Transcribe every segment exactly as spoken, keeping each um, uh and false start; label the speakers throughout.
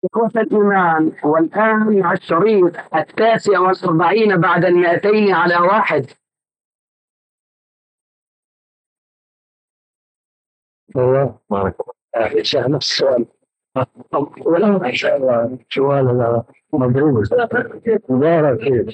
Speaker 1: إخوة الإيمان، والآن مع الشريط التاسع والأربعين بعد المائتين على واحد.
Speaker 2: والله بارك الله.
Speaker 1: يا شيخ نفس السؤال.
Speaker 2: ولا إن شاء الله سؤال هذا مضروب مبارك فيك.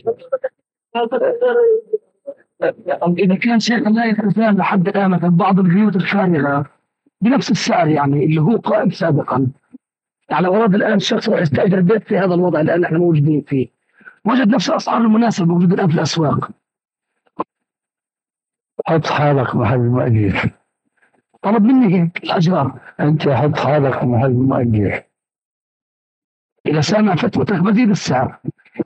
Speaker 1: إذا كان شيخ لا يتزال لحد الآن مثلا بعض البيوت الفارغة بنفس السعر يعني اللي هو قائم سابقا، يعني ورد الآن شخص راح يستأجر بيت في هذا الوضع الآن احنا موجودين فيه، وجد نفس الأسعار المناسبة موجودة الآن في الأسواق.
Speaker 2: حط حالك محل المؤجر.
Speaker 1: طلب مني هيك الأجار.
Speaker 2: أنت حط حالك محل المؤجر.
Speaker 1: إذا سامع فتوتك بزيد السعر.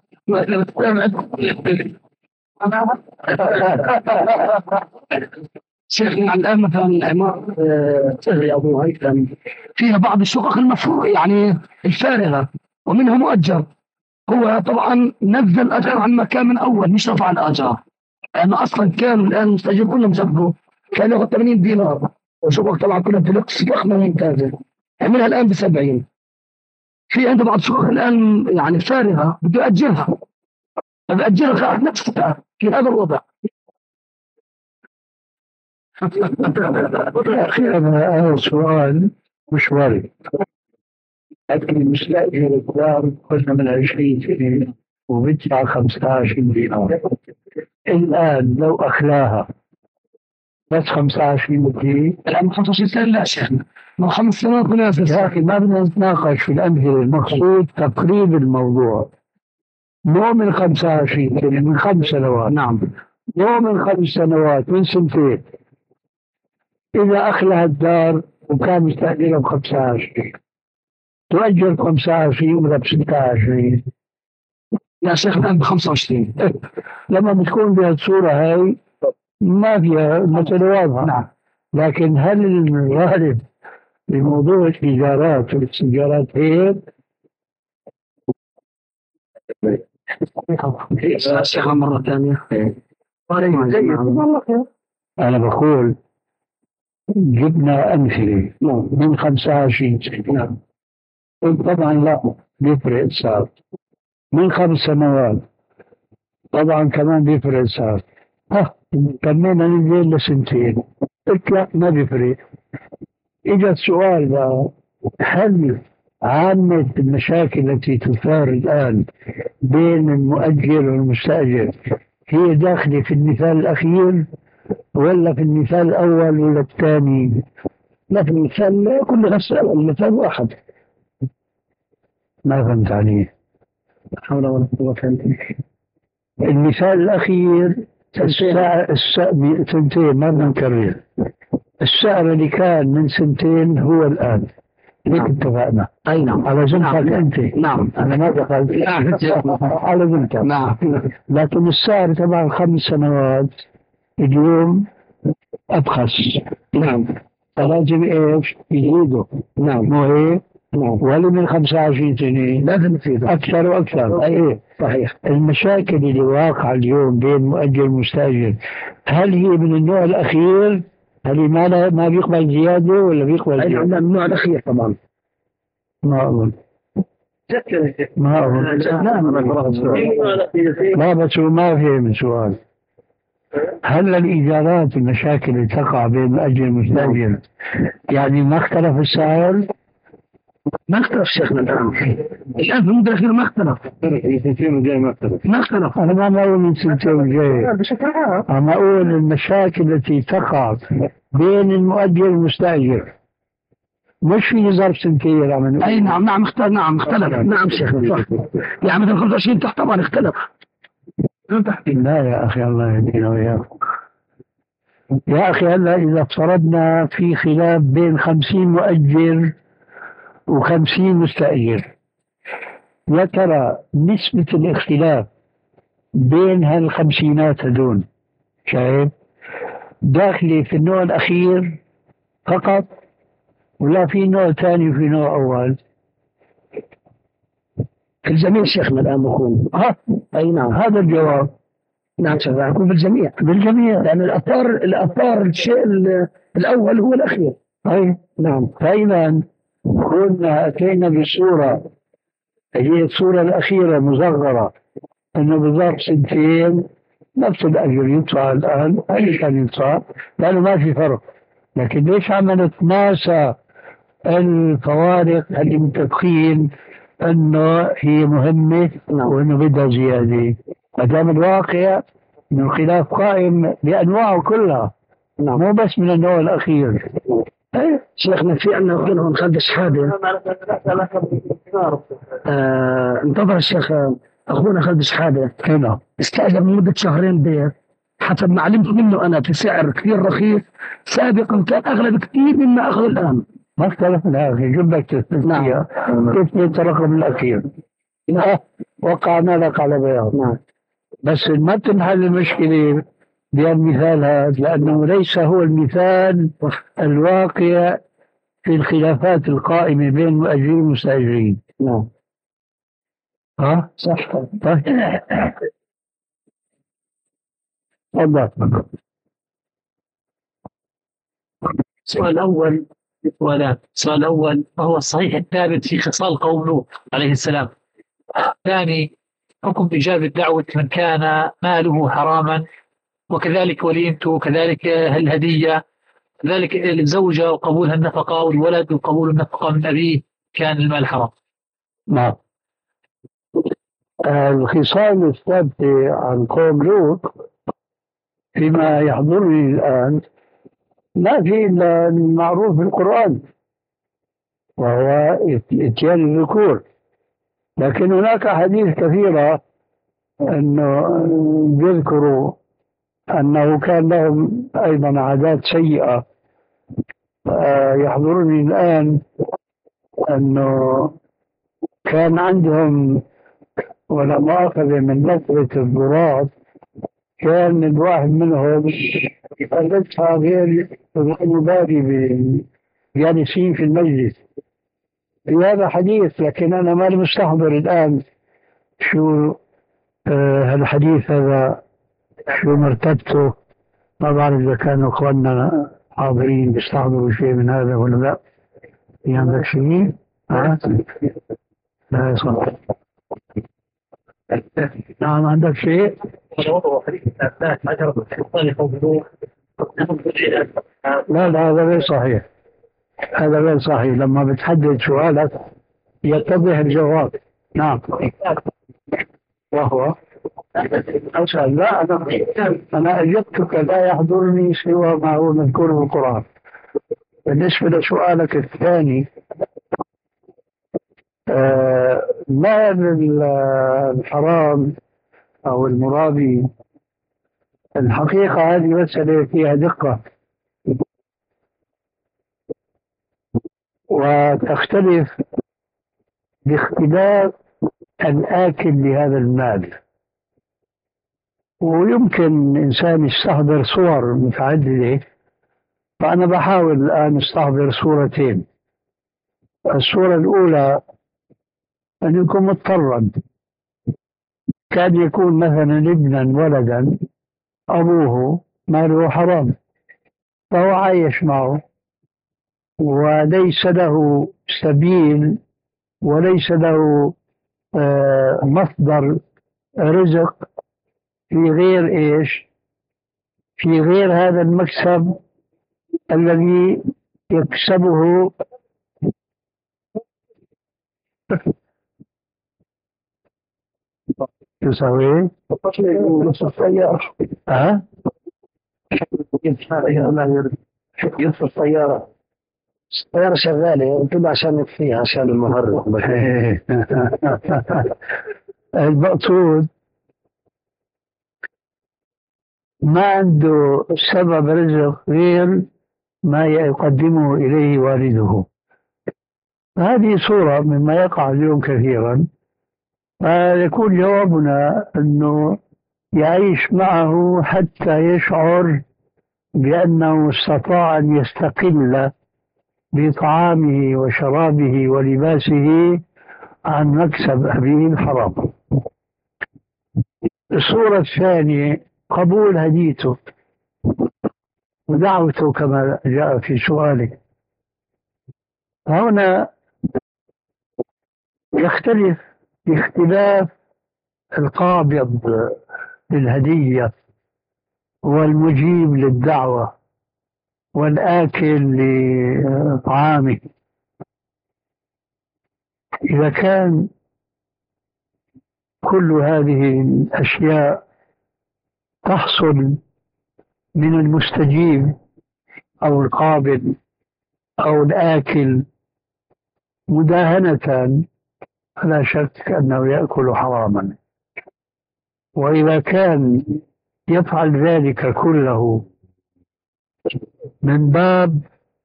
Speaker 1: شيخنا الآن مثلا عمارة صغري أو هيثم فيها بعض الشقق المفروض يعني الفارغة ومنها مؤجر، هو طبعا نزل الأجر عن مكان من أول مش رفع الأجار، لأنه أصلا كانوا الآن المستأجر كلهم جنبه كان ياخذ ثمانين دينار، وشقق طبعا كلها ديلكس ضخمة ممتازة، عملها الآن ب سبعين. في عنده بعض الشقق الآن يعني فارغة بده يأجرها، بأجرها نفس السعر في هذا الوضع.
Speaker 2: يا أخي أنا هذا سؤال مش وارد، لكن مش لاقي الدار كنا من عشرين سنة وبدفع خمسة عشر دينار. الآن لو أخلاها بس خمسة عشر دينار
Speaker 1: الآن خمسة وعشرين سنة لا شيخنا، ما خمس سنوات مناسبة.
Speaker 2: يا أخي ما بدنا نتناقش في الأمثلة، المقصود تقريب الموضوع. مو من خمسة وعشرين سنة، من خمس سنوات.
Speaker 1: نعم.
Speaker 2: مو من خمس سنوات، من سنتين. إذا أخلها الدار وكان مستأجرها ب خمسة وعشرين تؤجر ب خمسة وعشرين ولا ب ستة وعشرين؟
Speaker 1: يا شيخ الآن ب خمسة وعشرين.
Speaker 2: لما بتكون بهالصورة هاي ما فيها مسألة واضحة.
Speaker 1: نعم.
Speaker 2: لكن هل الغالب بموضوع الإيجارات والاستئجارات هيك؟
Speaker 1: يا شيخ مرة ثانية.
Speaker 2: أنا بقول جبنا أمثلة من خمسة وعشرين سنة، طبعا لا بيفرق السعر. من خمس سنوات طبعا كمان بيفرق السعر. ها كملنا ننزل لسنتين، قلت لا ما بيفرق. إجا السؤال بقى، هل عامة المشاكل التي تثار الآن بين المؤجر والمستأجر هي داخلة في المثال الأخير ولا في المثال الأول ولا الثاني؟
Speaker 1: لا، في المثال كل نفس المثال واحد.
Speaker 2: ما فهمت عليه.
Speaker 1: لا حول ولا قوة إلا بالله.
Speaker 2: المثال الأخير الساعة الساعة سنتين ما بنكرر. السعر اللي كان من سنتين هو الآن. هيك اتفقنا.
Speaker 1: أي نعم.
Speaker 2: على زمتك أنت.
Speaker 1: نعم.
Speaker 2: أنا ما دخلت. على زمتك.
Speaker 1: نعم.
Speaker 2: لكن السعر تبع خمس سنوات اليوم أبخس.
Speaker 1: نعم.
Speaker 2: فلازم إيش يزيدوا.
Speaker 1: نعم.
Speaker 2: مو هيك؟
Speaker 1: نعم.
Speaker 2: ولا من خمسة وعشرين سنة
Speaker 1: لازم يزيدوا
Speaker 2: أكثر وأكثر. أي
Speaker 1: صحيح.
Speaker 2: المشاكل اللي واقعة اليوم بين مؤجر ومستأجر هل هي من النوع الأخير؟ هل ما لا ما بيقبل زيادة ولا بيقبل زيادة؟
Speaker 1: من النوع الأخير طبعا.
Speaker 2: ما أظن. ما أظن. لا بس هو ما فهم سؤال. هل الإيجارات المشاكل اللي تقع بين مؤجر ومستأجر يعني ما اختلف السعر؟
Speaker 1: ما اختلف شيخنا الآن. الآن في المدة الأخيرة ما اختلف.
Speaker 2: سنتين وجاي ما اختلف.
Speaker 1: ما اختلف.
Speaker 2: أنا ما بقول من سنتين وجاي.
Speaker 1: بشكل عام.
Speaker 2: أنا أقول المشاكل التي تقع بين المؤجر والمستأجر مش في ظرف سنتين عملوا.
Speaker 1: أي نعم نعم اختلف. نعم اختلف. نعم شيخنا صح. يعني مثلا خمسة وعشرين تحت طبعا اختلف.
Speaker 2: لا يا أخي الله يهدينا وإياكم. يا أخي هلا إذا افترضنا في خلاف بين خمسين مؤجر وخمسين مستأجر، يا ترى نسبة الاختلاف بين هالخمسينات هدول شايف داخلي في النوع الأخير فقط ولا في نوع ثاني وفي نوع أول؟
Speaker 1: في الجميع شيخنا الآن بكون.
Speaker 2: ها
Speaker 1: أي نعم.
Speaker 2: هذا الجواب.
Speaker 1: نعم شيخنا يكون بالجميع.
Speaker 2: بالجميع
Speaker 1: لأن الأثار الأثار الشيء الأول هو الأخير.
Speaker 2: أي
Speaker 1: نعم.
Speaker 2: فإذا كنا أتينا بصورة هي الصورة الأخيرة مصغرة، إنه بظرف سنتين نفس الأجر يدفع الآن أي كان يدفع، لأنه ما في فرق. لكن ليش عملت ناسا الفوارق اللي متفقين انه هي مهمة وانه بدها زيادة؟ ما دام الواقع انه الخلاف قائم بانواعه كلها، مو بس من النوع الاخير.
Speaker 1: إيه، شيخنا في عندنا بينهم خالد شحاده. آه انتظر الشيخ اخونا خالد شحاده
Speaker 2: هنا
Speaker 1: استاجر لمده شهرين بيت، حسب ما علمت منه انا في سعر كثير رخيص، سابقا كان اغلى بكثير مما اخذ الان.
Speaker 2: ما اختلفنا يا اخي، جيب لك تثبت تثبت الرقم الاخير. لا وقعنا لك على بياض.
Speaker 1: نعم.
Speaker 2: بس ما تنحل المشكلة بهالمثال هذا، لأنه ليس هو المثال الواقع في الخلافات القائمة بين المؤجرين والمستأجرين.
Speaker 1: نعم.
Speaker 2: ها؟
Speaker 1: صح.
Speaker 2: طيب تفضل.
Speaker 3: السؤال الأول سؤالات. السؤال الأول: ما هو الصحيح الثابت في خصال قوم لوط عليه السلام؟ الثاني: حكم إجابة دعوة من كان ماله حراما، وكذلك وليمته، وكذلك الهدية، كذلك الزوجة وقبولها النفقة، والولد وقبول النفقة من أبيه كان المال حرام.
Speaker 2: نعم. الخصال الثابتة عن قوم لوط فيما يحضرني الآن لا في إلا المعروف في القرآن، وهو إتيان الذكور. لكن هناك أحاديث كثيرة أنه يذكروا أنه كان لهم أيضا عادات سيئة. يحضرني الآن أنه كان عندهم، ولا مؤاخذة من لفظة الضراط، كان الواحد منهم يفلتها غير مبالي بالجالسين في المجلس. في هذا حديث، لكن أنا ماني مستحضر الآن شو آه الحديث هذا شو مرتبته. ما بعرف إذا كانوا إخواننا حاضرين بيستحضروا شيء من هذا ولا لا. في عندك شيء؟ ها؟ لا صح. نعم عندك شيء؟ لا لا هذا غير صحيح، هذا غير صحيح. لما بتحدد سؤالك يتضح الجواب. نعم. وهو أسأل. لا أنا أنا أجبتك لا يحضرني سوى ما هو مذكور في القرآن. بالنسبة لسؤالك الثاني، آه مال الحرام أو المرابي، الحقيقة هذه مسألة فيها دقة وتختلف باختلاف الآكل لهذا المال. ويمكن إنسان يستحضر صور متعددة، فأنا بحاول الآن استحضر صورتين. الصورة الأولى أن يكون مضطرا، كان يكون مثلا ابنا ولدا أبوه ماله حرام، فهو عايش معه وليس له سبيل وليس له آه مصدر رزق في غير إيش، في غير هذا المكسب الذي يكسبه تساوي نصف السيارة. ها؟ ينصف السيارة. السيارة شغالة كله عشان يكفيها عشان المهرب. المقصود ما عنده سبب رزق غير ما يقدمه إليه والده. هذه صورة مما يقع اليوم كثيرا. فيكون جوابنا أنه يعيش معه حتى يشعر بأنه استطاع أن يستقل بطعامه وشرابه ولباسه عن مكسب أبيه الحرام. الصورة الثانية قبول هديته ودعوته كما جاء في سؤالك. هنا يختلف باختلاف القابض للهدية والمجيب للدعوة والآكل لطعامه. إذا كان كل هذه الأشياء تحصل من المستجيب أو القابض أو الآكل مداهنة، فلا شك أنه يأكل حراما. وإذا كان يفعل ذلك كله من باب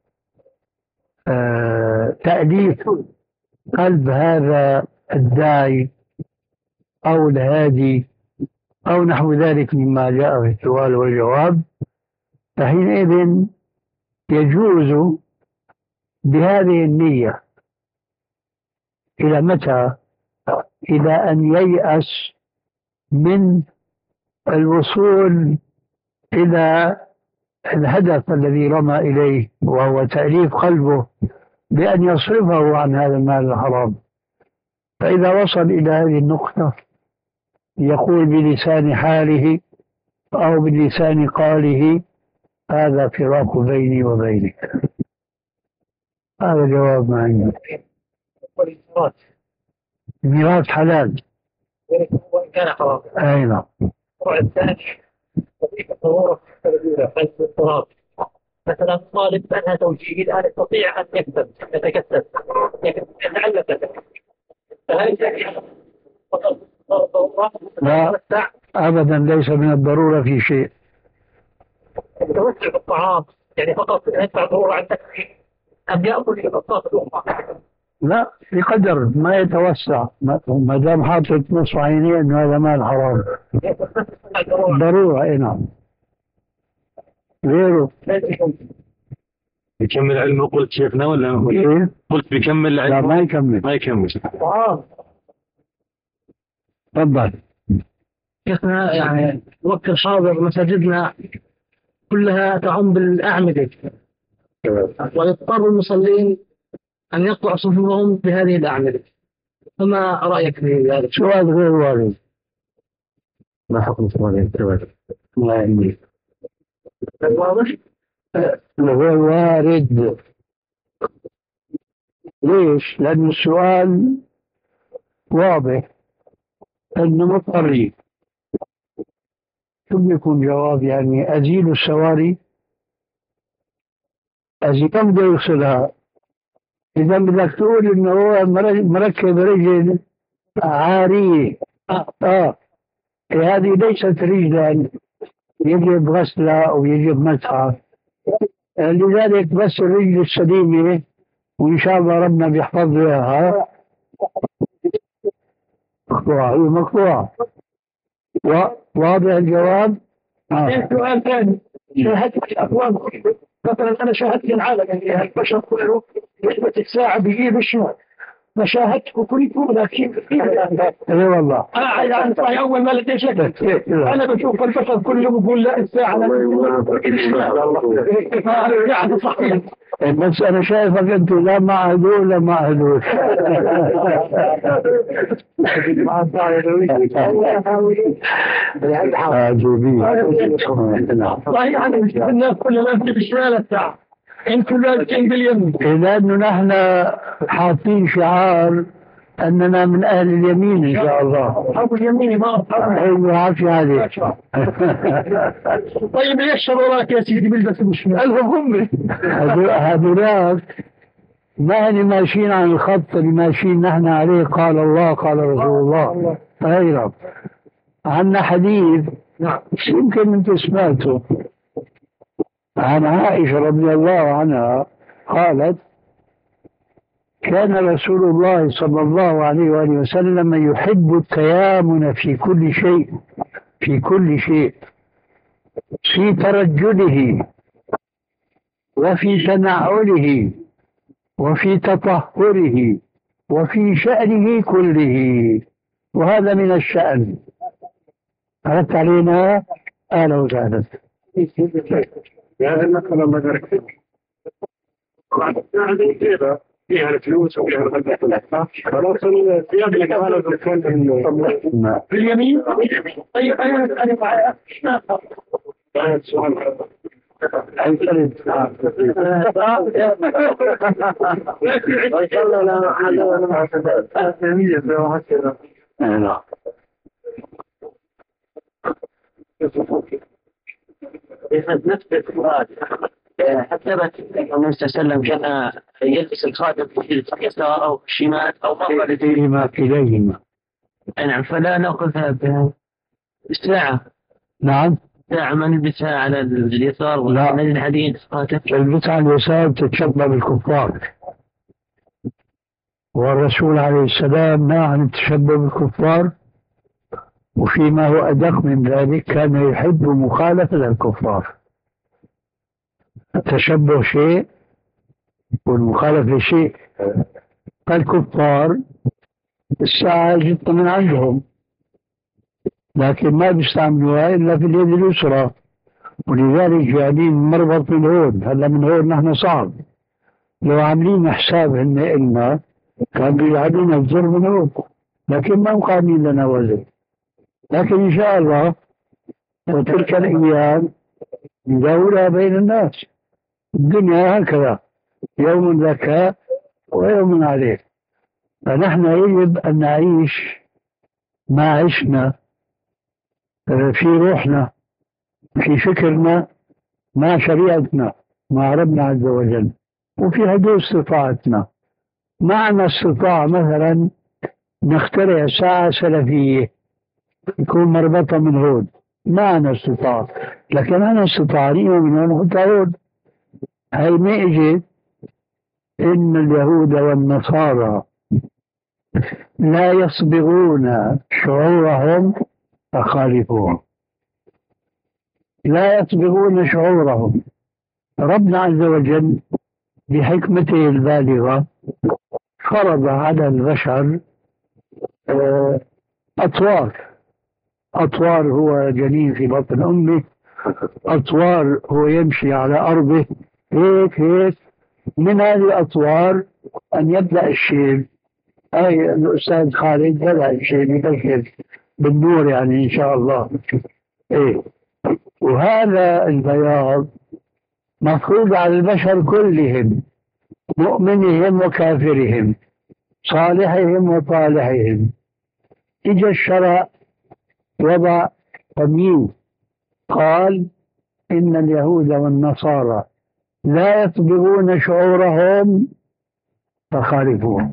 Speaker 2: آه تأليف قلب هذا الداعي أو الهادي أو نحو ذلك مما جاء في السؤال والجواب، فحينئذ يجوز بهذه النية. إلى متى؟ إلى أن ييأس من الوصول إلى الهدف الذي رمى إليه، وهو تأليف قلبه بأن يصرفه عن هذا المال الحرام. فإذا وصل إلى هذه النقطة يقول بلسان حاله أو بلسان قاله: هذا فراق بيني وبينك. هذا جواب ما عندي. الميراث حلال
Speaker 3: وإن كان حرام.
Speaker 2: أي نعم.
Speaker 3: النوع الثاني وظيفة ضرورة الأولى حيث الاضطراب. مثلا طالب أنهى توجيهي الآن يستطيع أن يكتب يتكتب يتعلم، فهل فقط ضرورة؟
Speaker 2: لا أبدا، ليس من الضرورة في شيء.
Speaker 3: التوسع في الطعام يعني فقط يدفع ضرورة عن تكفي أم يأكل في الأطراف الأخرى؟
Speaker 2: لا، بقدر ما يتوسع، ما دام حاطط نصف عينيه انه هذا مال حرام. ضرورة. اي نعم. غيره
Speaker 4: يكمل علمه قلت شيخنا ولا
Speaker 2: إيه؟
Speaker 4: قلت بيكمل علمه؟
Speaker 2: لا ما يكمل
Speaker 4: ما يكمل.
Speaker 2: تفضل.
Speaker 1: شيخنا يعني الوقت الحاضر مساجدنا كلها تعم بالأعمدة، ويضطر المصلين أن يقطعوا صفوفهم بهذه الأعمدة، فما رأيك في ذلك؟
Speaker 2: سؤال غير وارد.
Speaker 4: ما حكم سؤال غير
Speaker 2: الله يهديك.
Speaker 1: واضح؟
Speaker 2: غير وارد. ليش؟ لأن السؤال واضح أنه مضطرين. ثم يكون جواب يعني أزيل السواري، أزيل كم بده يوصلها؟ إذا بدك تقول إنه هو مركب رجل عارية، آه, آه. هذه ليست رجلا يجب غسلها أو يجب مسحها، لذلك بس الرجل السليمة وإن شاء الله ربنا بيحفظ لها مقطوعة، هي مقطوعة. واضح الجواب؟
Speaker 1: آه. سؤال ثاني، شاهدت الأقوام مثلا أنا شاهدت العالم يعني البشر كله نسبة الساعة بيجيب الشمال، فشاهدته كله لكن
Speaker 2: اي والله
Speaker 1: أنا يعني صحيح أول ما لقيت شكلت أنا بشوف البشر كله بقول لا الساعة يعني صحيح.
Speaker 2: بس أنا شايفك أنت لا مع هذول لا مع هذول.
Speaker 1: صحيح أنا مش الناس كلها بالشمال الساعة، انتم لازم باليمين.
Speaker 2: لأنه نحن حاطين شعار أننا من أهل اليمين إن شاء الله.
Speaker 1: أبو اليمين ما
Speaker 2: أيوة عافية عليك.
Speaker 1: طيب ليش شروراك يا سيدي بلبس بالشمال؟ هم
Speaker 2: هذولاك ما هن ماشيين عن الخط اللي ماشيين نحن عليه، قال الله قال رسول الله. أيوة عنا حديث يمكن أنت سمعته عن عائشة رضي الله عنها قالت: كان رسول الله صلى الله عليه وآله وسلم يحب التيامن في كل شيء، في كل شيء، في ترجله وفي تنعله وفي تطهره وفي شأنه كله، وهذا من الشأن. أردت علينا أهلا وسهلا.
Speaker 4: يا أنك لما تركت فيها الفلوس او فيها الغلبة خلاص الثياب اللي كمان في اليمين. طيب انا انا معي سؤال
Speaker 5: نفس السؤال حتى النبي صلى الله عليه وسلم كان يلبس الخاتم في اليسار او الشمال او مقبل
Speaker 2: كليهما كليهما.
Speaker 5: نعم، فلا ناخذها بالساعة.
Speaker 2: نعم،
Speaker 5: ساعة ما نلبسها على اليسار ولا
Speaker 2: لا.
Speaker 5: على الحديد خاتم.
Speaker 2: البس على اليسار تتشبه بالكفار، والرسول عليه السلام نهى عن التشبه بالكفار، وفيما هو أدق من ذلك كان يحب مخالفة الكفار. التشبه شيء والمخالفة شيء. فالكفار الساعة جت من عندهم، لكن ما بيستعملوها إلا في اليد اليسرى، ولذلك جايبين مربط من هون. هلا من هون نحن صعب، لو عاملين حساب إن إلنا كان بيلعبون الزر من هون، لكن ما مقامين لنا وزن. لكن إن شاء الله وتلك الأيام نداولها بين الناس. الدنيا هكذا، يوم ذكاء ويوم عليه. فنحن يجب أن نعيش ما عشنا في روحنا، في فكرنا، مع شريعتنا، مع ربنا عز وجل، وفي حدود استطاعتنا. معنا استطاعة مثلا نخترع ساعة سلفية يكون مربطة من هون، معنا استطاعة، لكن أنا استطاعة من هون نحطها هون. هاي ما اجت. إن اليهود والنصارى لا يصبغون شعورهم فخالفوهم. لا يصبغون شعورهم. ربنا عز وجل بحكمته البالغة فرض على البشر أطوار. أطوار هو جنين في بطن أمه، أطوار هو يمشي على أرضه، هيك هيك. من هذه الأطوار أن يبدأ الشيب. أي الأستاذ خالد بدأ الشيب يبشر بالنور يعني إن شاء الله. إيه. وهذا البياض مفروض على البشر كلهم، مؤمنهم وكافرهم، صالحهم وطالحهم. إجا الشرع وضع تمييز، قال إن اليهود والنصارى لا يصبغون شعورهم فخالفوهم.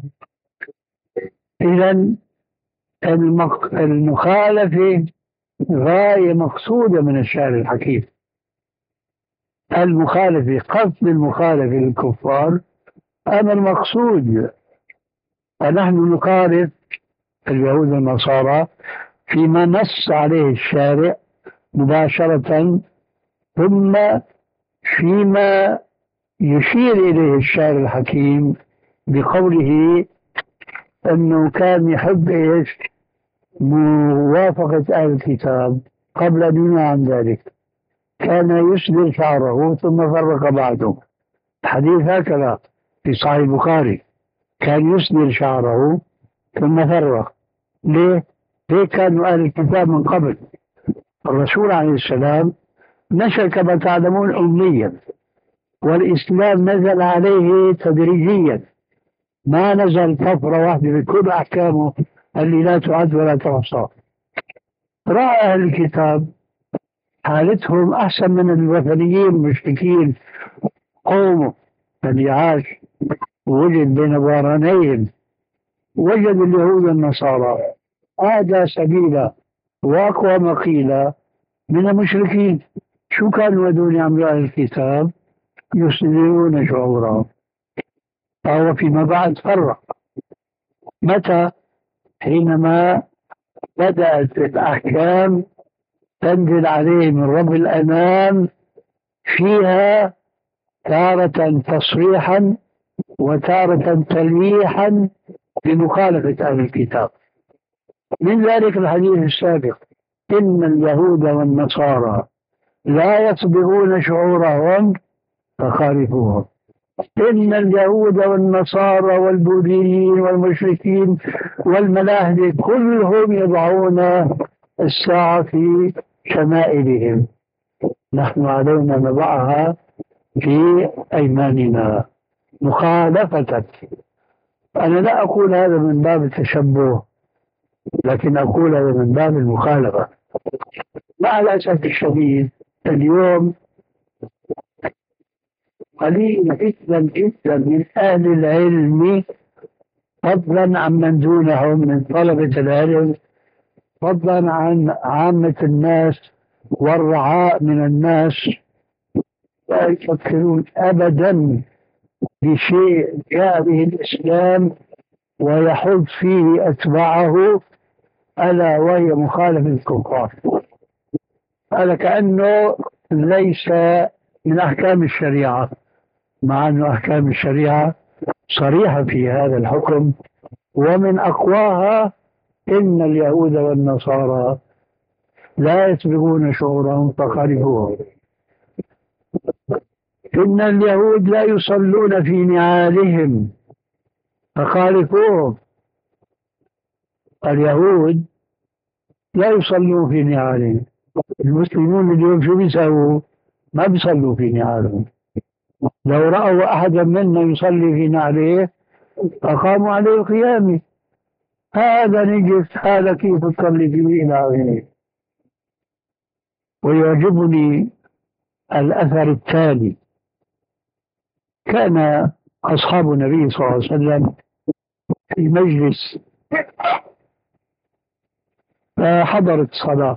Speaker 2: إذن المق... المخالفة غاية مقصودة من الشارع الحكيم. المخالفة، قصد المخالفة للكفار أمر مقصود. فنحن نخالف اليهود والنصارى فيما نص عليه الشارع مباشرة، ثم فيما يشير إليه الشارع الحكيم بقوله أنه كان يحب إيش؟ موافقة أهل الكتاب قبل أن ينهى عن ذلك. كان يسدل شعره ثم فرق بعده. الحديث هكذا في صحيح البخاري، كان يسدل شعره ثم فرق. ليه؟ ليه كانوا أهل الكتاب من قبل؟ الرسول عليه السلام نشأ كما تعلمون أميا، والإسلام نزل عليه تدريجيا، ما نزل طفرة واحدة بكل أحكامه اللي لا تعد ولا تحصى. رأى أهل الكتاب حالتهم أحسن من الوثنيين المشركين قوموا الذي عاش ووجد بين ظهرانيهم، وجد اليهود والنصارى هذا سبيلا وأقوى مقيلا من المشركين. شو كانوا يدون يعملوا أهل الكتاب؟ يسلمون شعورهم. فهو فيما بعد فرق. متى؟ حينما بدأت الأحكام تنزل عليه من رب الأنام، فيها تارة تصريحا وتارة تلويحا بمخالفة أهل الكتاب. من ذلك الحديث السابق: إن اليهود والنصارى لا يصبغون شعورهم فخالفوهم. إن اليهود والنصارى والبوذيين والمشركين والملاحدة كلهم يضعون الساعة في شمائلهم، نحن علينا نضعها في أيماننا مخالفتك. أنا لا أقول هذا من باب التشبه، لكن أقول هذا من باب المخالفة. مع الأسف الشديد اليوم قليل جدا جدا من أهل العلم، فضلا عن من دونهم من طلبة العلم، فضلا عن عامة الناس والرعاء من الناس، لا يفكرون أبدا بشيء جاء به الإسلام ويحض فيه أتباعه، ألا وهي مخالفة الكفار. هذا كأنه ليس من أحكام الشريعة، مع أن أحكام الشريعة صريحة في هذا الحكم، ومن أقواها إن اليهود والنصارى لا يسبقون شعورهم فخالفوهم. إن اليهود لا يصلون في نعالهم فخالفوهم. اليهود لا يصلون في نعالهم، المسلمون اليوم شو بيسووا؟ ما بيصلوا في نعالهم. لو رأوا أحدا منا يصلي في نعله أقاموا عليه القيامة. هذا نجس، هذا كيف تصلي في نعله؟ ويعجبني الأثر التالي. كان أصحاب النبي صلى الله عليه وسلم في مجلس فحضرت الصلاة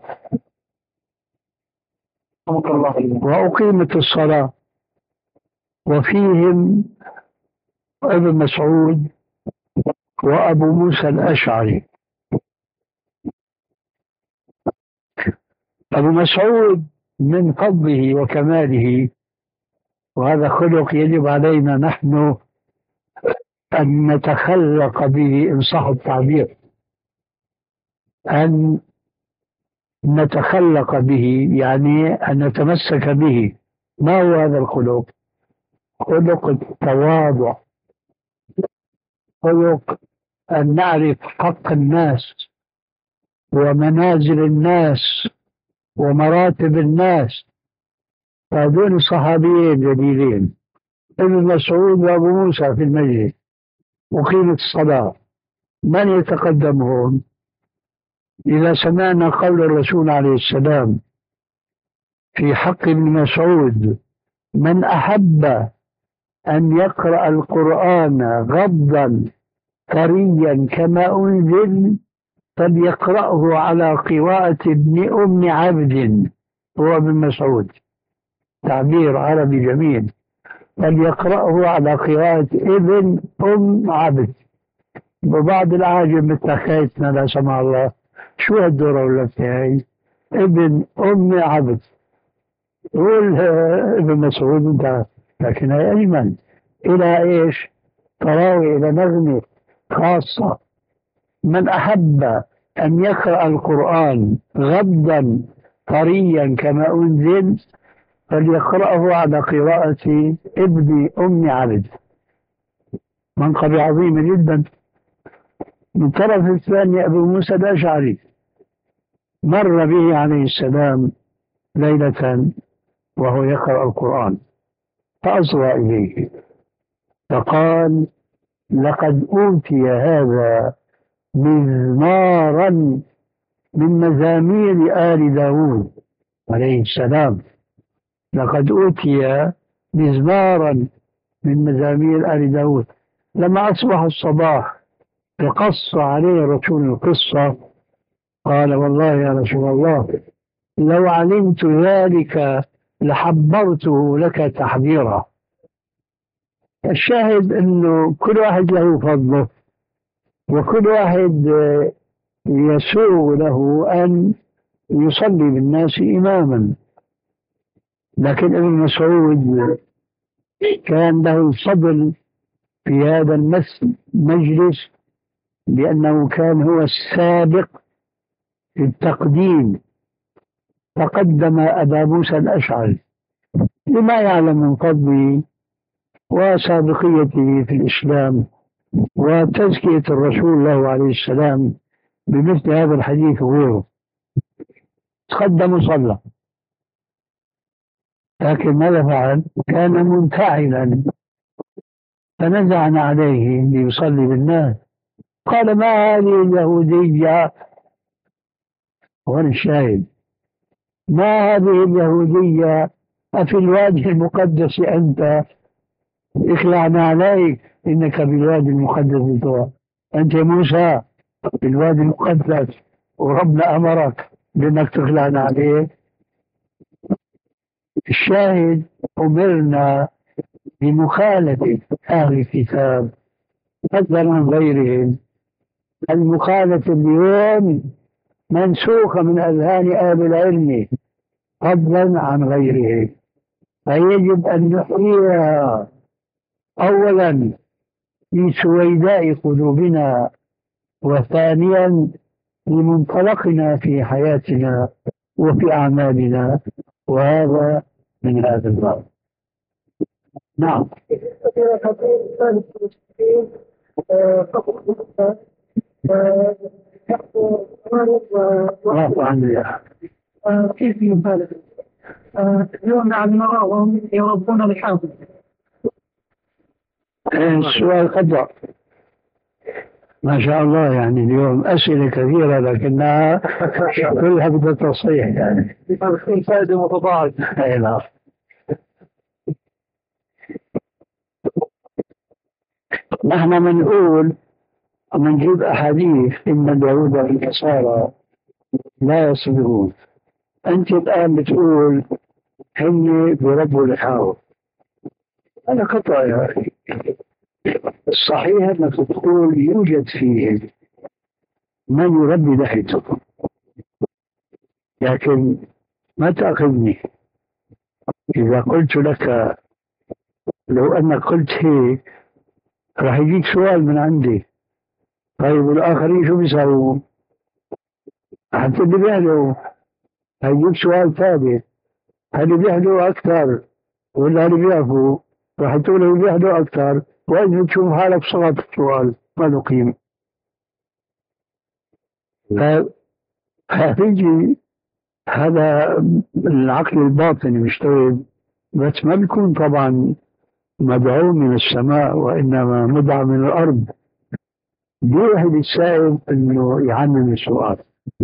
Speaker 2: وأقيمت الصلاة، وفيهم ابن مسعود وأبو موسى الأشعري. أبو مسعود من فضله وكماله، وهذا خلق يجب علينا نحن أن نتخلق به إن صح التعبير، أن نتخلق به يعني أن نتمسك به. ما هو هذا الخلق؟ خلق التواضع، خلق أن نعرف حق الناس ومنازل الناس ومراتب الناس. هذول صحابيين جليلين، ابن مسعود وأبو موسى في المجلس وقيمة الصلاة، من يتقدمهم؟ إذا سمعنا قول الرسول عليه السلام في حق ابن مسعود: من أحب أن يقرأ القرآن غضا طريا كما أنزل فليقرأه على قراءة ابن أم عبد، هو ابن مسعود، تعبير عربي جميل، فليقرأه على قراءة ابن أم عبد. وبعض العاجم مثل خيتنا لا سمح الله، شو هالدورة ولا هاي؟ ابن أم عبد، قول ابن مسعود انت، لكن هي أيمن إلى إيش؟ تراوي إلى نغمة خاصة. من أحب أن يقرأ القرآن غضا طريا كما أنزل فليقرأه على قراءة ابن أم عبد. منقبة عظيمة جدا. من طرف الثاني أبو موسى الأشعري، مر به عليه السلام ليلة وهو يقرأ القرآن فأصغى إليه فقال: لقد أوتي هذا مزمارا من مزامير آل داود عليه السلام. لقد أوتي مزمارا من مزامير آل داود. لما أصبح الصباح فقص عليه الرسول القصة، قال: والله يا رسول الله لو علمت ذلك لحبرته لك تحبيرا. الشاهد أنه كل واحد له فضله، وكل واحد يسوء له أن يصلي بالناس إماما. لكن ابن مسعود كان له الفضل في هذا المجلس لأنه كان هو السابق في التقديم، تقدم أبا موسى الأشعري لما يعلم من فضله وسابقيته في الإسلام وتزكية الرسول له عليه السلام بمثل هذا الحديث وغيره. تقدم وصلى، لكن ماذا فعل؟ كان منفعلا فنزعنا عليه ليصلي بالناس، قال ما هذه اليهودية، وأنا الشاهد، ما هذه اليهودية أفي الوادي المقدس أنت؟ اخلعنا عليك، إنك بالوادي المقدس طوى. أنت موسى بالوادي المقدس وربنا أمرك بأنك تخلعنا عليه. الشاهد أمرنا بمخالفة أهل الكتاب فضلا عن غيرهم. المخالفة اليوم منسوخة من أذهان أهل العلم فضلا عن غيرهم، فيجب أن نحييها أولا في سويداء قلوبنا، وثانيا لمنطلقنا في حياتنا وفي أعمالنا، وهذا من هذا الباب. نعم.
Speaker 6: كيف يبالغ؟ اليوم نعم نراهم يربون الحافظ.
Speaker 2: السؤال قدر ما شاء الله، يعني اليوم أسئلة كثيرة لكنها كلها بدها تصحيح، يعني
Speaker 6: كل فائدة متضاعفة.
Speaker 2: أي نعم. نحن بنقول بنجيب أحاديث إن اليهود والنصارى لا يصبرون. أنت الآن بتقول هم بربوا لحاهم، أنا قطع يا أخي. الصحيح أنك تقول يوجد فيهم من يربي لحيته، لكن ما تأخذني إذا قلت لك لو أنك قلت هيك راح يجيك سؤال من عندي، طيب والآخرين شو بيساوون؟ حتى اللي بيهدوا هيجيك سؤال ثابت، هل بيهدوا أكثر ولا اللي بيعرفوا؟ راح تقول اللي بيهدوا أكثر، وإذا تشوف حالك صعب السؤال ما له قيمة. فهيجي هذا العقل الباطني مشتغل، بس ما بيكون طبعا مدعو من السماء وإنما مدعو من الأرض. بيوحي للسائل إنه يعمم السؤال،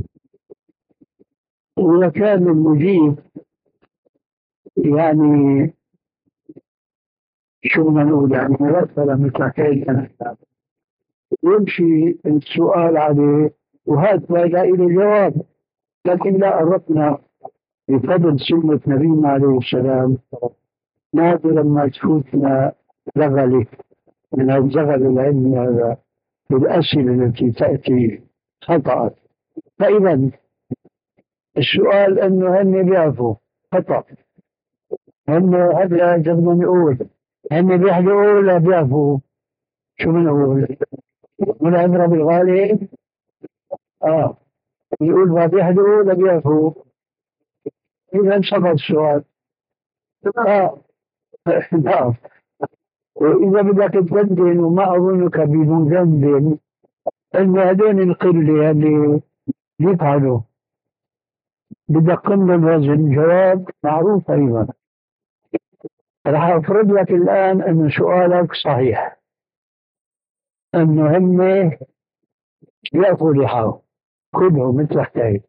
Speaker 2: وإذا كان المجيب يعني شو ما نقول يعني مرسلة مثل حكاية يمشي السؤال عليه وهذا لا إلى جواب، لكن لا أردنا بفضل سنة نبينا عليه السلام نادرا ما تفوتنا زغلة من الزغل العلمي هذا بالأسئلة التي تأتي خطأ. فإذا السؤال أنه هن بيعرفوا خطأ، هن هذا جبنا نقول هن بيحضروا ولا بيعرفوا؟ شو بنقول؟ من العبرة بالغالب آه يقول ما بيحضروا ولا بيعرفوا؟ إذا انشغل السؤال. آه نعم. وإذا بدك تبدل وما أظنك بمجندل إنه هذين القلة اللي يفعلوا بدك قمن الوزن، جواب معروف أيضا. راح أفرض لك الآن أن سؤالك صحيح، أنه هم يأخذوا لحاهم كلهم مثل حكاية.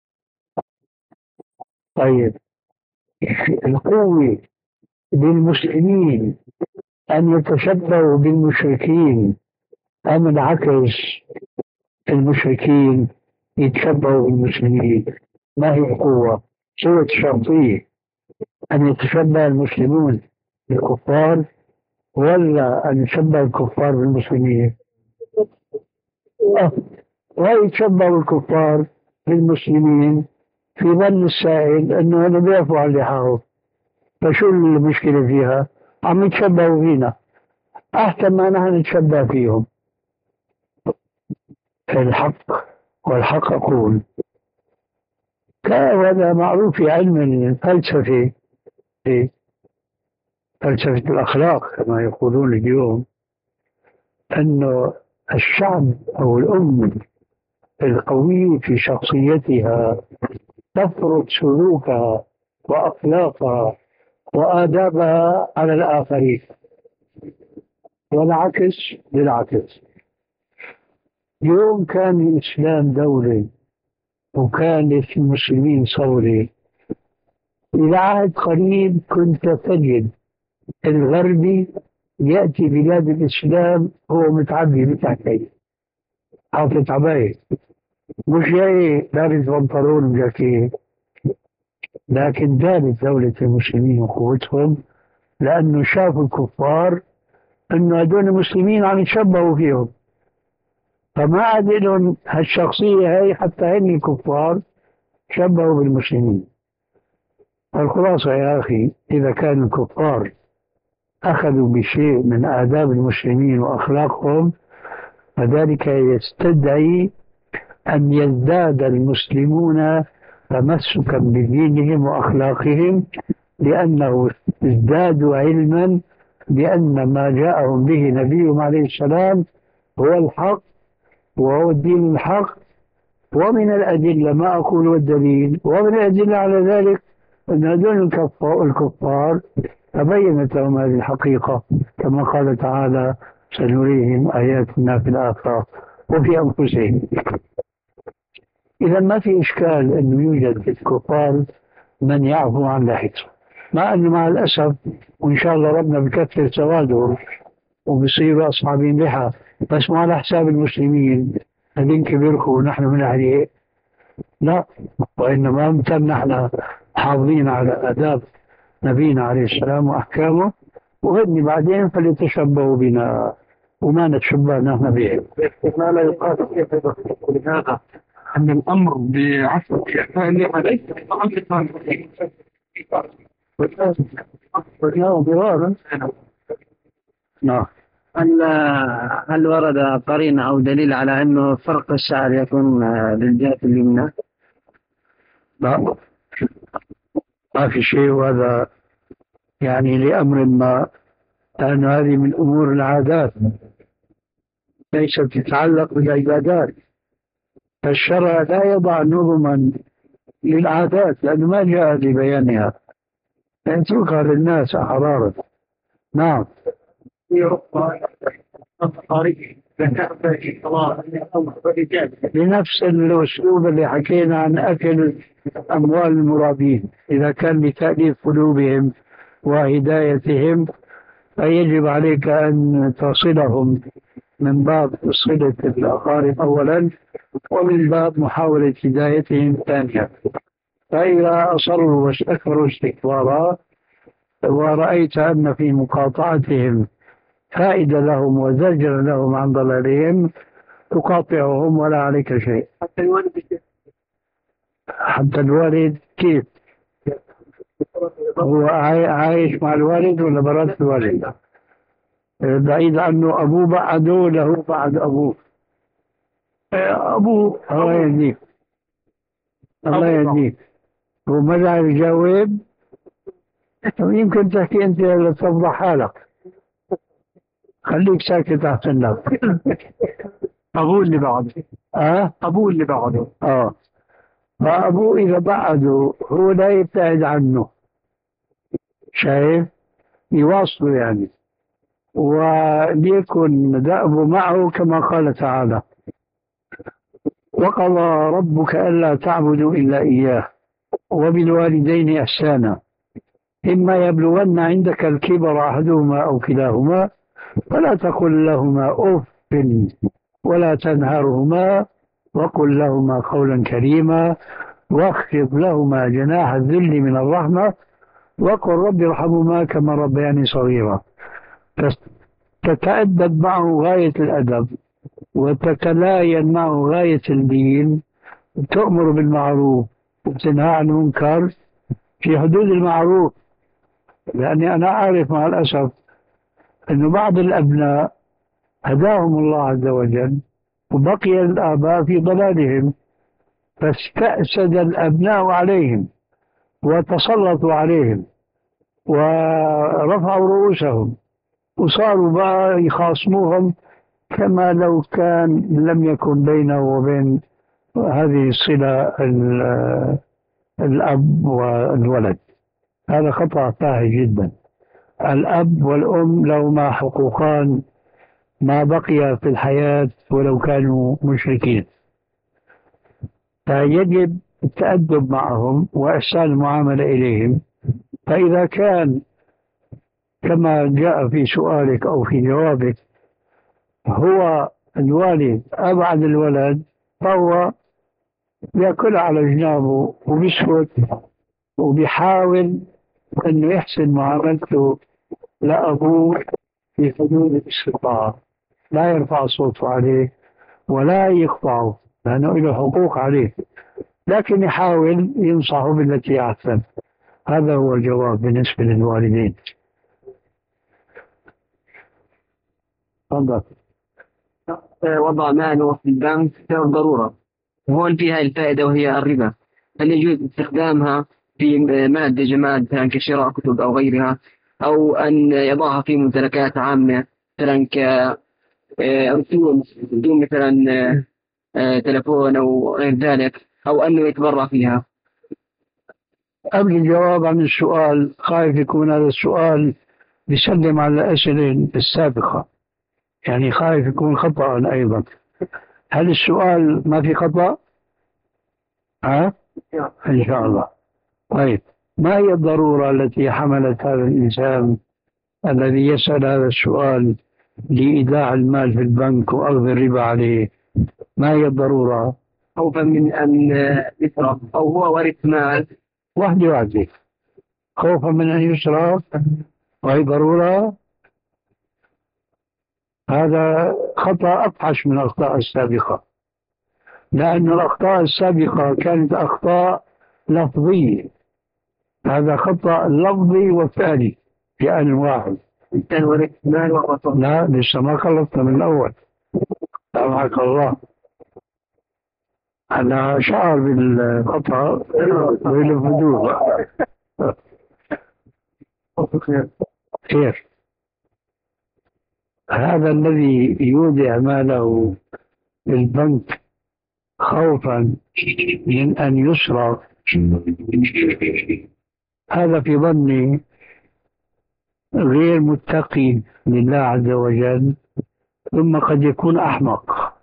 Speaker 2: طيب القوة للمسلمين أن يتشبهوا بالمشركين أم العكس المشركين يتشبهوا بالمسلمين؟ ما هي القوة؟ صورة شرطية أن يتشبه المسلمون بالكفار ولا أن يتشبه الكفار بالمسلمين؟ ويتشبه الكفار بالمسلمين في ظن السائل أنه أنا بيعرفوا عن لحاهم، فشو المشكلة فيها؟ عم يتشبهوا فينا أحسن ما نحن نتشبه فيهم. الحق والحق أقول هذا معروف في علم الفلسفة فلسفة الأخلاق كما يقولون اليوم، أنه الشعب أو الأمة القوية في شخصيتها تفرض سلوكها وأخلاقها وآدابها على الآخرين، والعكس بالعكس. يوم كان الإسلام دولة وكان المسلمين صولة، إلى عهد قريب كنت تجد الغربي يأتي بلاد الإسلام هو متعبي بتحكي حاطط عباية، مش جاي لابس بنطلون وجاكيت، لكن دارت دولة المسلمين وقوتهم لأنه شافوا الكفار أنه هدول المسلمين عم يتشبهوا فيهم، فما عاد لهم هالشخصية هاي حتى هن الكفار شبهوا بالمسلمين. الخلاصة يا أخي، إذا كان الكفار أخذوا بشيء من آداب المسلمين وأخلاقهم، فذلك يستدعي أن يزداد المسلمون تمسكا بدينهم وأخلاقهم، لأنه ازدادوا علما بأن ما جاءهم به نبيهم عليه السلام هو الحق وهو الدين الحق. ومن الأدلة، ما أقول والدليل، ومن الأدلة على ذلك أن هذول الكفار تبينت لهم هذه الحقيقة، كما قال تعالى: سنريهم آياتنا في الآفاق وفي أنفسهم. إذا ما في إشكال أنه يوجد في الكفار من يعفو عن لحيته، مع أنه مع الأسف وإن شاء الله ربنا بكثر سوادهم وبصيروا أصحابين لحى، بس مو على حساب المسلمين هذين كبركوا ونحن من عليه، لا، وإنما مثل نحن حافظين على آداب نبينا عليه السلام وأحكامه، وهن بعدين فليتشبهوا بنا وما نتشبه نحن بهم.
Speaker 4: ما لا يقال كيف لهذا أن الأمر بعفو الإحسان ليس
Speaker 2: نعم.
Speaker 5: هل هل ورد قرينة أو دليل على أنه فرق الشعر يكون للجهة اليمنى؟
Speaker 2: لا، ما في شيء، وهذا يعني لأمر ما، لأن هذه من أمور العادات ليست تتعلق بالعبادات. فالشرع لا يضع نظما للعادات لأنه ما جاء لبيانها، يتركها للناس حرارة. نعم. بنفس الأسلوب اللي حكينا عن أكل أموال المرابين، إذا كان لتأليف قلوبهم وهدايتهم فيجب عليك أن تصلهم من باب صلة الأقارب أولا، ومن باب محاولة هدايتهم ثانيا. فإذا أصروا واستكبروا استكبارا ورأيت أن في مقاطعتهم فائدة لهم وزجر لهم عن ضلالهم تقاطعهم ولا عليك شيء. حتى الوالد حتى الوالد كيف؟ هو عايش مع الوالد ولا برات الوالد؟ بعيد عنه أبوه بعده له بعد أبوه. أبوه الله يهديك الله يهديك، وماذا يجاوب؟ يمكن تحكي أنت لتفضح حالك، خليك ساكت أحسن لك.
Speaker 4: أبوه اللي بعده.
Speaker 2: أه؟
Speaker 4: أبوه اللي بعده.
Speaker 2: أه. فأبوه إذا بعده هو لا يبتعد عنه، شايف؟ يواصله يعني، وليكن دأبه معه كما قال تعالى: وقضى ربك ألا تعبدوا إلا إياه وبالوالدين إحسانا إما يبلغن عندك الكبر أحدهما أو كلاهما فلا تقل لهما أف ولا تنهرهما وقل لهما قولا كريما واخفض لهما جناح الذل من الرحمة وقل رب ارحمهما كما ربياني صغيرا. تتأدب معه غاية الأدب وتتلاين معه غاية الدين، تؤمر بالمعروف وتنهى عن المنكر في حدود المعروف. لأني أنا أعرف مع الأسف أن بعض الأبناء هداهم الله عز وجل وبقي الآباء في ضلالهم، فاستأسد الأبناء عليهم وتسلطوا عليهم، ورفعوا رؤوسهم وصاروا بقى يخاصموهم كما لو كان لم يكن بينه وبين هذه الصلة ال- الأب والولد. هذا خطأ طاهي جدا. الأب والأم لهما حقوقان ما بقي في الحياة ولو كانوا مشركين، فيجب التأدب معهم وإحسان المعاملة إليهم. فإذا كان كما جاء في سؤالك أو في جوابك هو الوالد أبعد الولد، فهو بيأكل على جنابه وبيسكت وبيحاول أنه يحسن معاملته لأبوه في حدود الاستطاعة، لا يرفع صوته عليه ولا يقطعه لأنه له حقوق عليه، لكن يحاول ينصحه بالتي أحسن. هذا هو الجواب بالنسبة للوالدين. تفضل.
Speaker 5: وضع ماله في البنك ضرورة، وهون فيها الفائدة وهي الربا، هل يجوز استخدامها في مادة جماد مثلا كشراء كتب أو غيرها، أو أن يضعها في ممتلكات عامة مثلا كرسوم بدون مثلا آه، تلفون أو غير ذلك، أو أنه يتبرع فيها؟
Speaker 2: قبل الجواب عن السؤال خايف يكون هذا السؤال بيسلم على الأسئلة السابقة، يعني خايف يكون خطأ أيضا. هل السؤال ما في خطأ؟ ها؟ إن شاء الله. طيب، ما هي الضرورة التي حملت هذا الإنسان الذي يسأل هذا السؤال لإيداع المال في البنك وأخذ الربا عليه؟ ما هي الضرورة؟
Speaker 5: خوفا من أن يسرق، أو هو ورث مال.
Speaker 2: واحدة واحدة. خوفا من أن يسرق وهي ضرورة، هذا خطأ أفحش من الأخطاء السابقة، لأن الأخطاء السابقة كانت أخطاء لفظية، هذا خطأ لفظي وفعلي في آن واحد.
Speaker 5: كان ورث مال وقصر.
Speaker 2: لا، لسه ما خلصنا من الأول. سامحك الله. أنا شعر بالخطأ والفضول. خير. هذا الذي يودع ماله في البنك خوفا من أن يسرق، هذا في ظني غير متقي لله عز وجل، ثم قد يكون أحمق.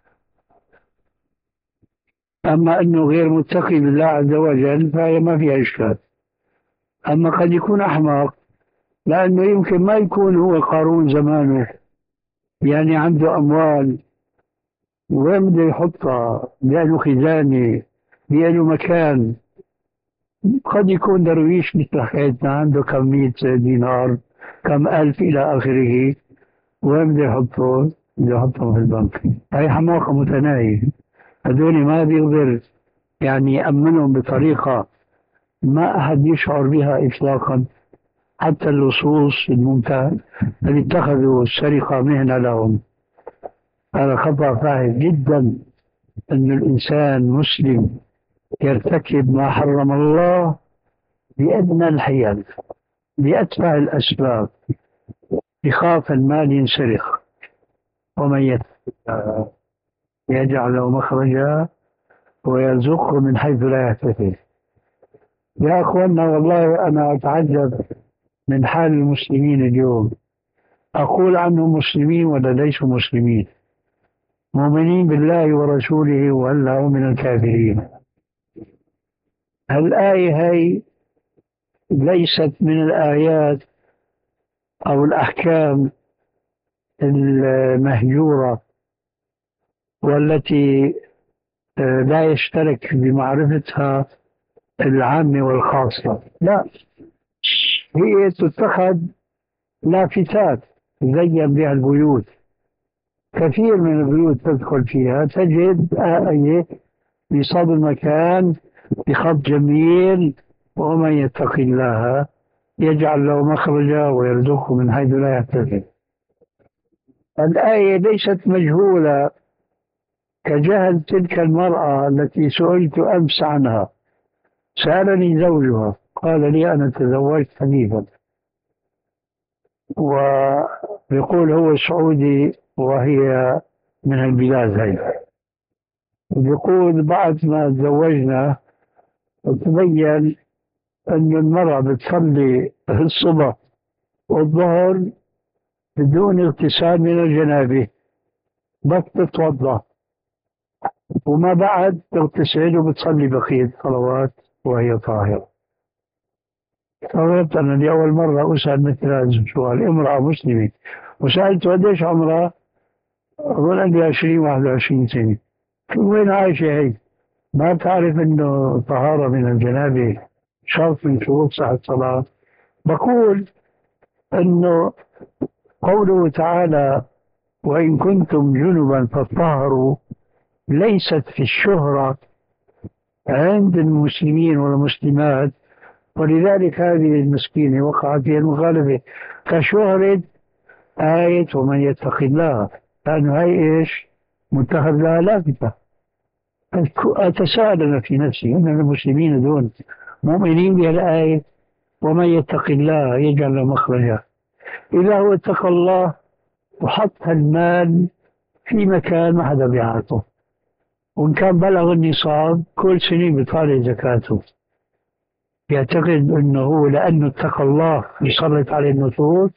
Speaker 2: أما أنه غير متقي لله عز وجل فهي ما فيها إشكال. أما قد يكون أحمق لأنه يمكن ما يكون هو قارون زمانه، يعني عنده أموال وين بده يحطها، بيعملوا خزانة، بيعملوا مكان. قد يكون درويش مثل حكايتنا عنده كم مئة دينار كم ألف إلى آخره، وين بده يحطه؟ بده يحطهم في البنك. هاي حماقة متناهية، هذول ما بيقدر يعني يأمنهم بطريقة ما أحد يشعر بها إطلاقا، حتى اللصوص الممتاز اللي اتخذوا السرقة مهنة لهم. هذا خطأ فاحش جدا أن الإنسان مسلم يرتكب ما حرم الله بأدنى الحيل بأتبع الأسباب، يخاف المال ينسرق. ومن يتق يجعل له مخرجا ويرزقه من حيث لا يحتسب. يا أخوانا، والله أنا أتعجب من حال المسلمين اليوم. أقول عنهم مسلمين ولا ليسوا مسلمين، مؤمنين بالله ورسوله وهلا هم من الكافرين. الآية هي ليست من الآيات أو الأحكام المهجورة والتي لا يشترك بمعرفتها العامة والخاصة، لا، هي تتخذ لافتات تزين بها البيوت. كثير من البيوت تدخل فيها تجد آية بصدر المكان بخط جميل: ومن يتق الله يجعل له مخرجا ويرزقه من حيث لا يحتسب. الآية ليست مجهولة كجهل تلك المرأة التي سئلت أمس عنها. سألني زوجها قال لي أنا تزوجت حديثا، ويقول هو سعودي وهي من البلاد هاي. يقول بعد ما تزوجنا تبين أن المرأة بتصلي الصبح والظهر بدون اغتسال من الجنابة، بس تتوضأ وما بعد تغتسل وبتصلي بقية الصلوات وهي طاهرة. استغربت أنا لأول مرة أسأل مثل هذا السؤال، امرأة مسلمة، وسألت قديش عمرها؟ أظن عندي عشرين واحد وعشرين سنة. وين عايشة هي؟ ما تعرف إنه طهارة من الجنابة شرط من شروط صحة الصلاة. بقول إنه قوله تعالى وإن كنتم جنبا فاطهروا ليست في الشهرة عند المسلمين والمسلمات، ولذلك هذه المسكينة وقعت في المخالفة كشهرة آية ومن يتق الله، لأنه هي إيش متخذ لها لافتة. أتساءل أنا في نفسي أن المسلمين دون مؤمنين بالآية ومن يتق الله يجعل له مخرجا، إذا هو اتقى الله وحط المال في مكان ما حدا بيعرفه، وإن كان بلغ النصاب كل سنة بيطالع زكاته، يعتقد أنه هو لأنه اتقى الله يسلط عليه النصوص؟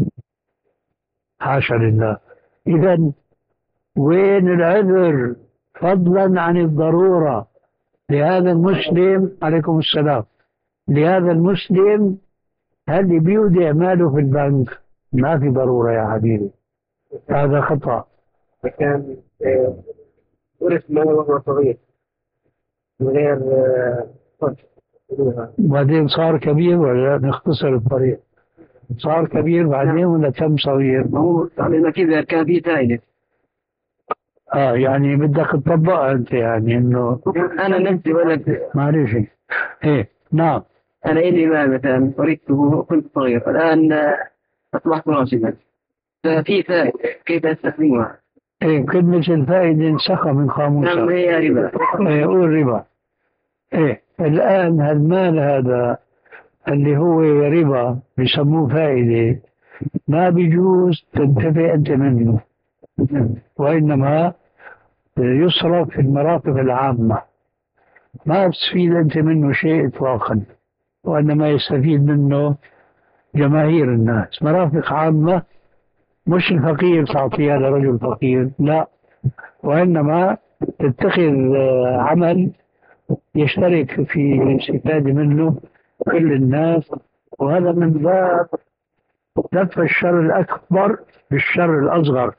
Speaker 2: حاشا لله. إذا وين العذر فضلا عن الضرورة لهذا المسلم؟ عليكم السلام. لهذا المسلم اللي بيودع ماله في البنك ما في ضرورة يا حبيبي، هذا خطأ.
Speaker 5: كان ورث مال وهو صغير من غير فرج.
Speaker 2: بعدين صار كبير ولا نختصر الطريق؟ صار كبير بعدين ولا تم صغير؟
Speaker 5: ما هو علينا كذا كان في فائدة.
Speaker 2: اه يعني بدك تطبقها انت، يعني انه
Speaker 5: أنا نفسي ولا
Speaker 2: معلش. ايه نعم.
Speaker 5: أنا إلي مال مثلا ورثته وكنت صغير، الآن أصبحت راشدا، ففي فائدة كيف أستخدمها؟
Speaker 2: ايه كلمة الفائدة انسخة من قاموسها.
Speaker 5: نعم هي ربا.
Speaker 2: ايه قول ربا. ايه الآن المال هذا اللي هو ربا بيسموه فائدة، ما بيجوز تنتفع أنت منه، وإنما يصرف في المرافق العامة، ما تستفيد أنت منه شيء إطلاقا، وإنما يستفيد منه جماهير الناس. مرافق عامة مش الفقير تعطيها لرجل فقير، لا، وإنما تتخذ عمل يشترك في الاستفادة منه كل الناس، وهذا من باب دفع الشر الأكبر بالشر الأصغر،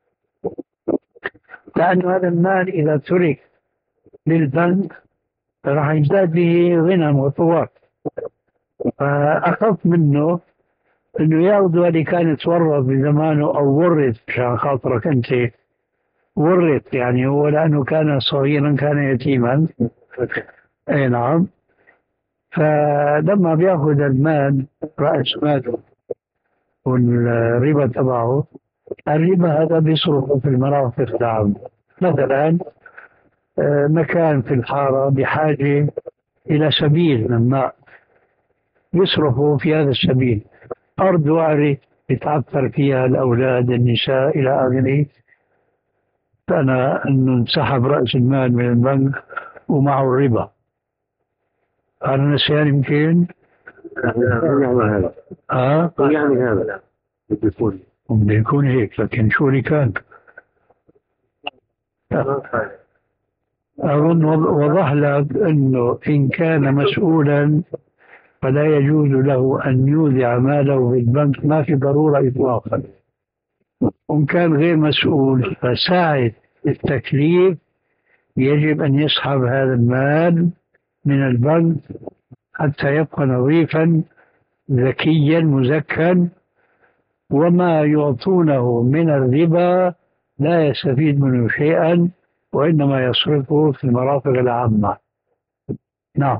Speaker 2: لأن هذا المال إذا ترك للبنك راح يزداد به غنى وثواب. فأخف منه إنه ياخذوا اللي كان تورط بزمانه أو ورث، عشان خاطرك أنت ورث، يعني هو لأنه كان صغيرا كان يتيما. أي نعم. فلما بياخذ المال رأس ماله والربا تبعه، الربا هذا بيصرفه في المرافق العامة. مثلا مكان في الحارة بحاجة إلى سبيل من ماء يصرفه في هذا السبيل، أرض وعرة يتعثر فيها الأولاد النساء إلى آخره، فأنا أنه انسحب رأس المال من البنك ومعه الربا. هذا نسيان يمكن؟ ها؟
Speaker 4: يعني هذا بده يكون
Speaker 2: بده يكون هيك، لكن شو اللي كان؟ أظن وضح لك أنه إن كان مسؤولا فلا يجوز له أن يودع ماله في البنك، ما في ضرورة إطلاقا. وإن كان غير مسؤول فساعة التكليف يجب أن يسحب هذا المال من البنك حتى يبقى نظيفا ذكيا مزكا، وما يعطونه من الربا لا يستفيد منه شيئا، وإنما يصرفه في المرافق العامة. نعم.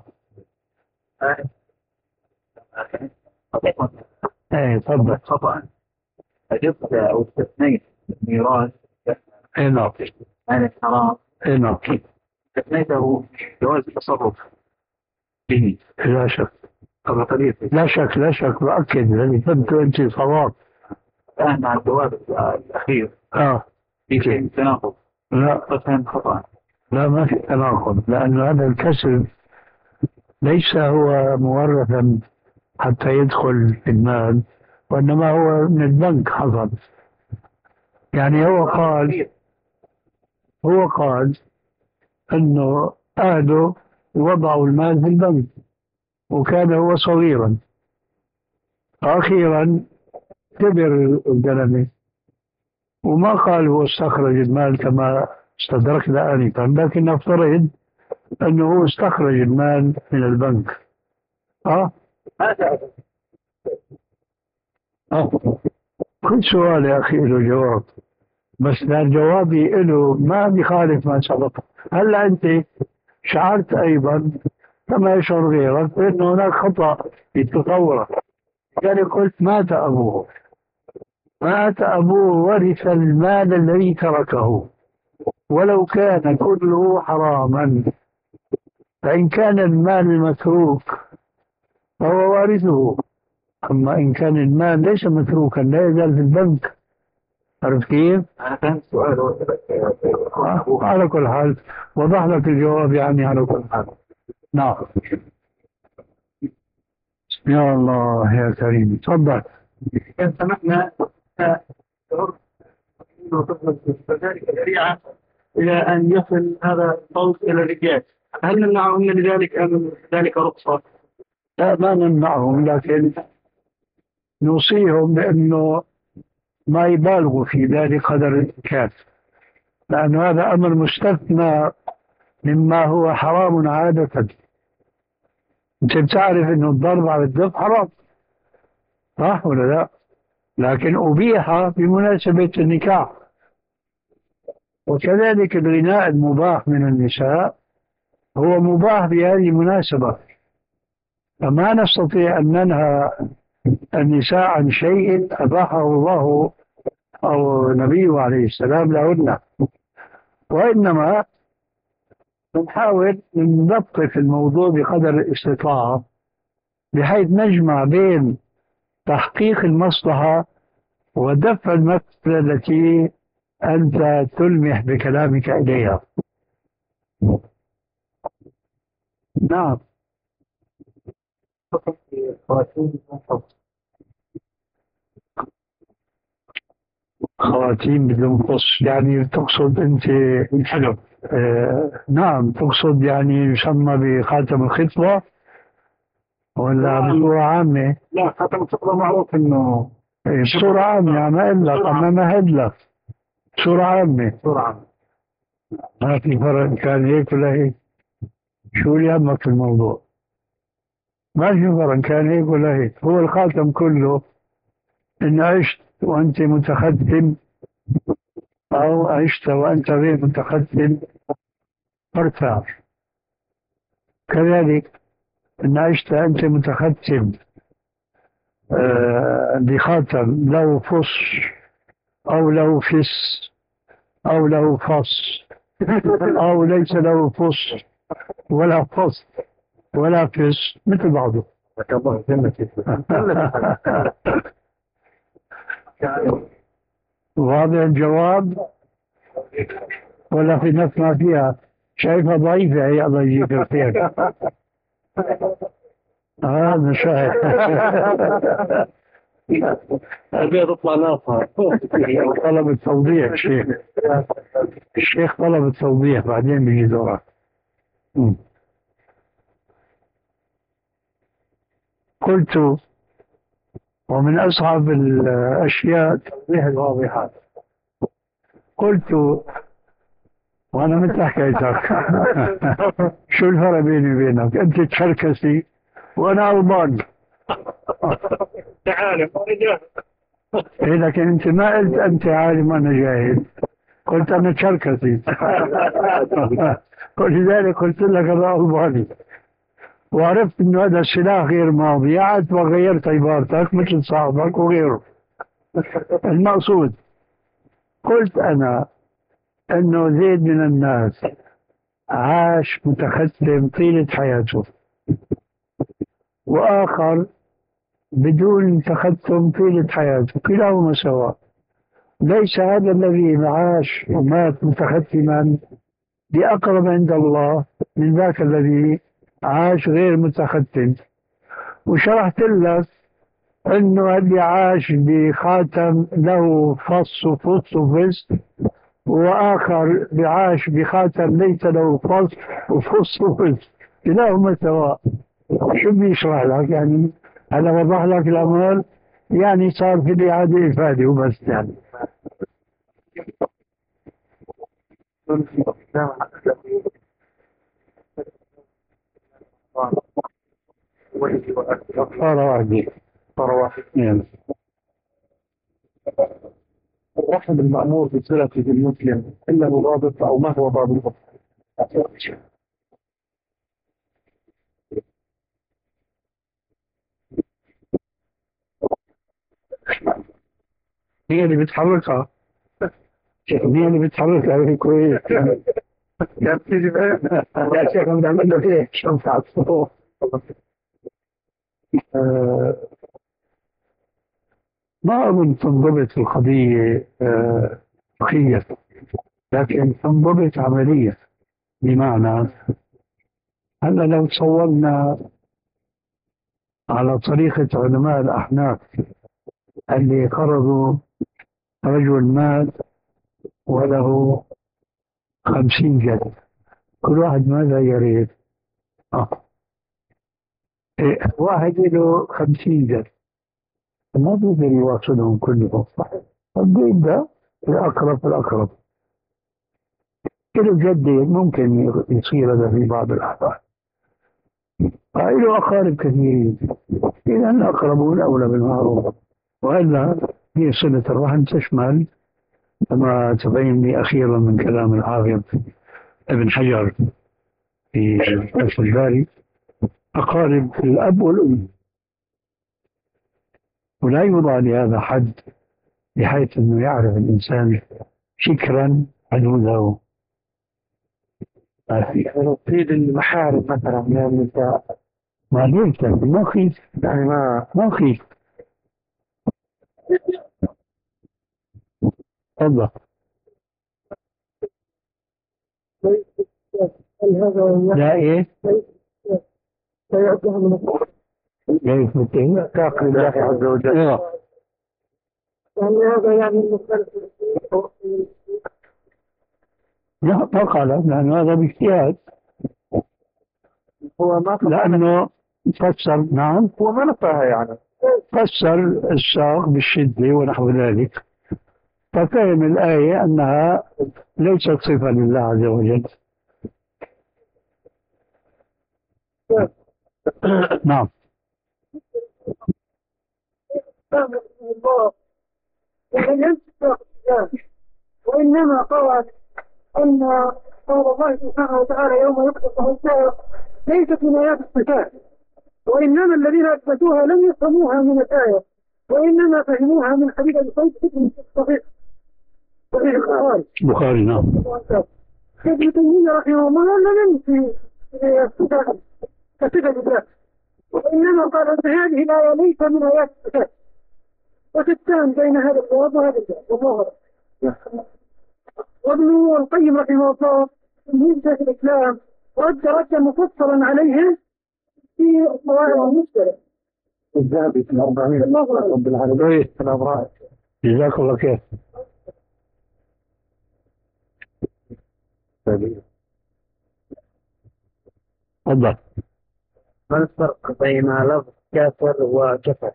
Speaker 2: ايه تفضل.
Speaker 5: خطأ أجبت أو استثنيت ميراث
Speaker 2: ايه نعم.
Speaker 5: عن الحرام،
Speaker 2: ايه نعم.
Speaker 5: استثنيته جواز التصرف به.
Speaker 2: لا شك. لا شك لا شك مؤكد الذي فهمته أنت صواب.
Speaker 4: الآن مع الجواب الأخير
Speaker 2: آه
Speaker 4: في شيء تناقض.
Speaker 2: لا
Speaker 4: فهم خطأ.
Speaker 2: لا ما في تناقض، لأن هذا الكسب ليس هو مورثا حتى يدخل في المال، وإنما هو من البنك حصل. يعني هو قال هو قال أنه أهله وضعوا المال في البنك وكان هو صغيرا، أخيرا كبر الزلمة وما قال هو استخرج المال كما استدركنا آنفا، لكن نفترض أنه هو استخرج المال من البنك. أه؟ أه؟ كل سؤال يا أخي له جواب، بس لا جوابي له ما بيخالف ما سبق. هلا أنت شعرت أيضا كما يشعر غيرك بأن هناك خطأ في التطور، يعني قلت مات أبوه مات أبوه ورث المال الذي تركه ولو كان كله حراما، فإن كان المال المتروك فهو وارثه، أما إن كان المال ليس متروكا لا يزال في البنك. عرفت كيف؟
Speaker 4: أنا فهمت سؤال
Speaker 2: على كل حال وضح لك الجواب يعني على كل حال. نعم. يا الله يا كريم تفضل.
Speaker 4: إن سمحنا فذلك الشريعة إلى أن يصل هذا الصوت إلى الرجال، هل نمنعهم من ذلك أم ذلك رخصة؟
Speaker 2: لا ما نمنعهم، لكن نوصيهم بأنه ما يبالغوا في ذلك قدر الإمكان، لأن هذا أمر مستثنى مما هو حرام عادة. أنت بتعرف أنه الضرب على الدف حرام صح ولا لا؟ لكن أبيح بمناسبة النكاح، وكذلك الغناء المباح من النساء هو مباح بهذه المناسبة، فما نستطيع أن ننهى النساء عن شيء أباحه الله أو نبيه عليه السلام لهن، وإنما نحاول نلطف الموضوع بقدر الاستطاعة بحيث نجمع بين تحقيق المصلحة ودفع المفسدة التي أنت تلمح بكلامك إليها. نعم. خواتيم بدون قص يعني تقصد أنت حلو. آه نعم تقصد يعني يسمى بخاتم الخطبة ولا بصورة عامة؟
Speaker 4: لا خاتم الخطبة معروف إنه
Speaker 2: بصورة عامة، ما أقول لك أنا ما هد لك بصورة عامة.
Speaker 4: بصورة عامة
Speaker 2: ما في فرق كان هيك ولا هيك، شو اللي يهمك في الموضوع؟ ما في فرق كان هيك ولا هيك، هو الخاتم كله إن عشت وأنت متختم أو عشت وأنت غير متختم فارتاح، كذلك إن عشت أنت متختم آه بخاتم له فص أو له فس أو له فص أو ليس له فص ولا فص ولا فس مثل بعضه. واضح الجواب ولا في نفس ما فيها؟ شايفها ضعيفة هي، الله يجيك الخير. اه مشاهد.
Speaker 4: البيض اطلع ناصها.
Speaker 2: طلب التوضيح الشيخ الشيخ طلب التوضيح بعدين بيجي دورك. قلت ومن أصعب الأشياء توضيح الواضحات. قلت وأنا مثل حكايتك شو الفرق بيني وبينك؟ أنت تشركسي وأنا ألباني.
Speaker 4: تعال
Speaker 2: إيه لكن أنت ما قلت أنت عالم وأنا جاهل، قلت أنا تشركسي. ولذلك قلت لك أنا ألباني، وعرفت إنه هذا السلاح غير ماضي، قعدت وغيرت عبارتك مثل صاحبك وغيره. المقصود قلت أنا أنه زيد من الناس عاش متختم طيلة حياته، وآخر بدون تختم طيلة حياته، كلاهما سواء. ليس هذا الذي عاش ومات متختما بأقرب عند الله من ذاك الذي عاش غير متختم. وشرحت لك انه اللي عاش بخاتم له فص وفص وفص، واخر بعاش بخاتم ليس له فص وفص وفص، كلاهما سواء. شو بيشرح لك يعني؟ انا وضح لك الامر، يعني صار في الاعاده افاده وبس يعني. كفارة واحدة.
Speaker 4: كفارة واحدة.
Speaker 2: نعم.
Speaker 4: الرحم المأمور بصلة بالمسلم إلا ضابط، أو ما هو ضابطه؟
Speaker 2: هي اللي بتحركها، هي اللي بتحركها كويس.
Speaker 4: يا سيدي
Speaker 2: يا شيخ بنعمل له هيك شوف على الصوت. ما أظن تنضبط القضية فقهية، لكن تنضبط عملية. بمعنى هلا لو تصورنا على طريقة علماء الأحناف اللي قرضوا رجل مات وله خمسين جد، كل واحد ماذا يريد؟ آه. إيه واحد له خمسين جد ما بيقدر يواصلهم كلهم، الدين ده الأقرب الأقرب. كل جدين ممكن يصير هذا في بعض الأحوال، له أقارب كثيرين، إذا الأقربون أولى بالمعروف. وإلا هي صلة الرحم تشمل كما تبين لي أخيرا من كلام الحافظ ابن حجر في فتح الباري أقارب الأب والأم، ولا يوضع لهذا حد بحيث أنه يعرف الإنسان شكرا حدوده.
Speaker 4: تريد المحارم مثلا من النساء،
Speaker 2: ما ليش ما خيف
Speaker 4: يعني ما
Speaker 2: ما خيف. تفضل. لا ايه
Speaker 6: لا يعده من
Speaker 2: لا يثبتين
Speaker 4: تعقل الله عز وجل.
Speaker 6: يعني هذا يعني
Speaker 2: لا ما قال، لأن هذا باجتهاد،
Speaker 4: هو ما
Speaker 2: لأنه فسر. نعم
Speaker 4: هو ما نفاها يعني،
Speaker 2: فسر الساق بالشدة ونحو ذلك، ففهم الآية أنها ليست صفة لله عز وجل. نعم.
Speaker 6: وإنما قال أن قول الله سبحانه وتعالى يوم يقصف الساعة ليست من آيات الصفات، وإنما الذين أثبتوها لم يفهموها من الآية، وإنما فهموها من حديث الصوت ابن الصحيح صحيح البخاري.
Speaker 2: البخاري نعم.
Speaker 6: ابن تيمية رحمه الله لم ينفي الصفات كصفة الله، وإنما قال أن هذه الآية ليس من آيات الصفات، وتتهم بين هذا الجواب وهذا الجواب. والله وابن القيم رحمه الله من شيخ الإسلام رد ردا مفصلا عليه في الصواعق المشكلة.
Speaker 4: الذهبي في الأربعين رب العالمين في الأبرار.
Speaker 2: جزاك الله خير. تفضل.
Speaker 5: ما الفرق بين لفظ كافر وكفر؟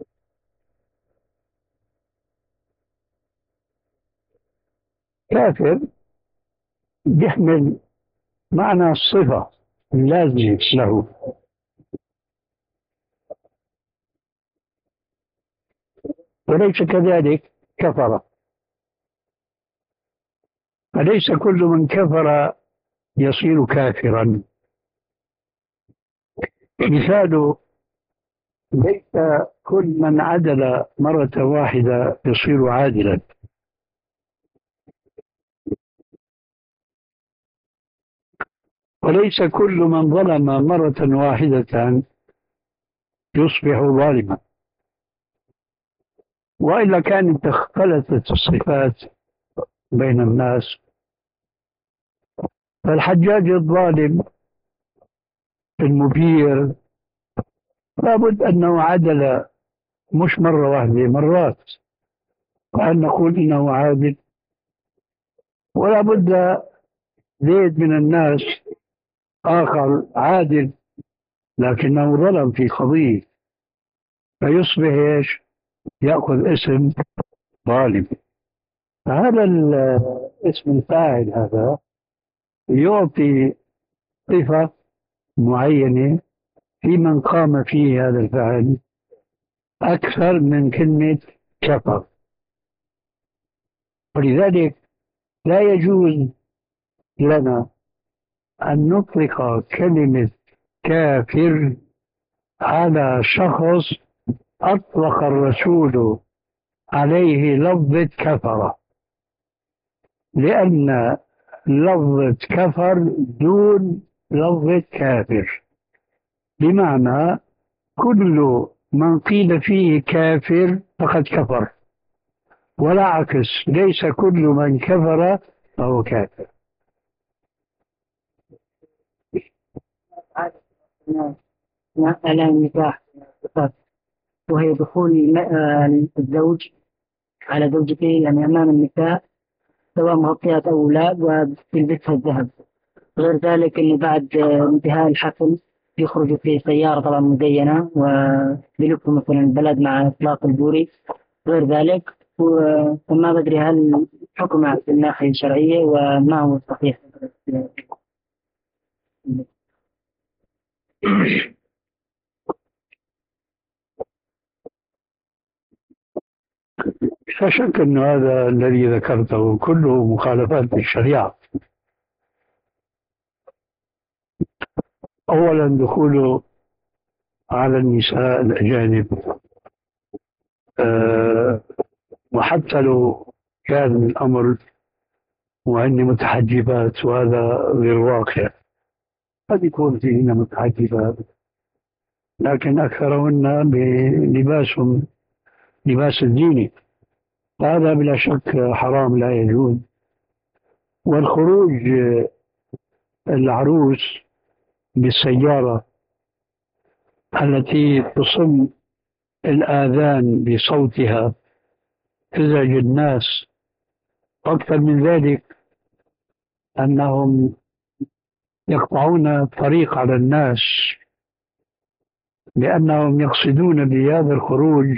Speaker 2: كافر يحمل معنى الصفة اللازمة له، وليس كذلك كفر. فليس كل من كفر يصير كافرا. مثال ليس كل من عدل مرة واحدة يصير عادلا. وليس كل من ظلم مرة واحدة يصبح ظالما. وإلا كانت اختلطت الصفات بين الناس. فالحجاج الظالم المبير لابد أنه عدل، مش مرة واحدة، مرات، وأن نقول إنه عادل. ولا بد زيد من الناس آخر عادل لكنه ظلم في قضية، فيصبح إيش؟ يأخذ اسم ظالم. فهذا الاسم الفاعل هذا يعطي صفة معينة في من قام فيه هذا الفعل أكثر من كلمة كفر. ولذلك لا يجوز لنا أن نطلق كلمة كافر على شخص أطلق الرسول عليه لفظة كفر، لأن لفظة كفر دون لفظة كافر، بمعنى كل من قيل فيه كافر فقد كفر، ولا عكس، ليس كل من كفر فهو كافر.
Speaker 7: مسألة النكاح وهي دخول الزوج على زوجته يعني أمام النساء سواء مغطيات أو لا وبيلبسها الذهب. غير ذلك إنه بعد انتهاء الحفل يخرجوا في سيارة طبعا مزينة وبيلفوا مثلا البلد مع إطلاق البوري. غير ذلك وما بدري هل حكم في الناحية الشرعية وما هو الصحيح.
Speaker 2: لا شك أن هذا الذي ذكرته كله مخالفات للشريعة. أولا دخوله على النساء الأجانب، أه وحتى لو كان الأمر وهن متحجبات وهذا غير واقع، قد يكون فيهن متحجبات لكن أكثرهن بلباسهم لباس الديني، هذا بلا شك حرام لا يجوز. والخروج العروس بالسيارة التي تصم الآذان بصوتها تزعج الناس، أكثر من ذلك أنهم يقطعون الطريق على الناس لأنهم يقصدون بهذا الخروج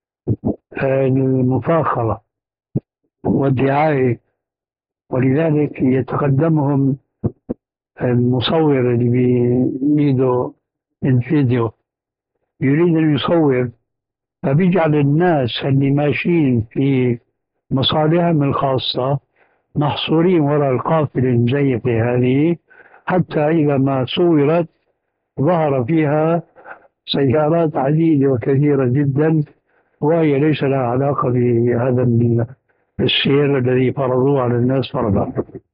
Speaker 2: المفاخرة والدعاية، ولذلك يتقدمهم المصور اللي بيده الفيديو يريد أن يصور، فبيجعل الناس اللي ماشيين في مصالحهم الخاصة محصورين وراء القافلة المزيفة هذه، حتى إذا ما صورت ظهر فيها سيارات عديدة وكثيرة جدا وهي ليس لها علاقة بهذا السير الذي فرضوه على الناس فرضا.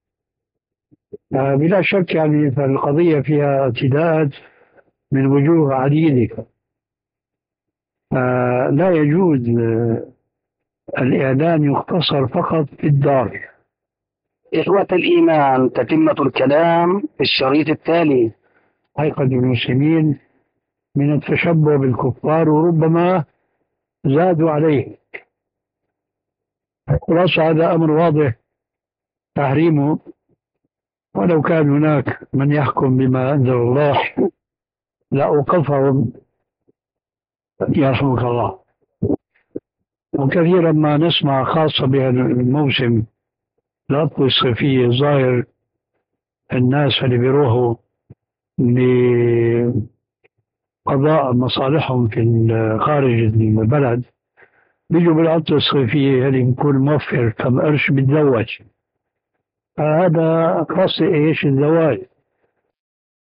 Speaker 2: بلا شك يعني فالقضية فيها اعتداءات من وجوه عديدة. لا يجوز الإعلان يقتصر فقط في الدار.
Speaker 1: إخوة الإيمان، تتمة الكلام في الشريط التالي.
Speaker 2: أيقظ المسلمين من التشبه بالكفار وربما زادوا عليه. خلاصة هذا أمر واضح تحريمه، ولو كان هناك من يحكم بما أنزل الله لأوقفهم يرحمك الله. وكثيرا ما نسمع خاصة بهذا الموسم العطلة الصيفية ظاهر الناس اللي بيروحوا لقضاء مصالحهم في خارج البلد بيجوا بالعطلة الصيفية اللي بيكون موفر كم قرش بيتزوج. هذا قصد ايش؟ الزواج.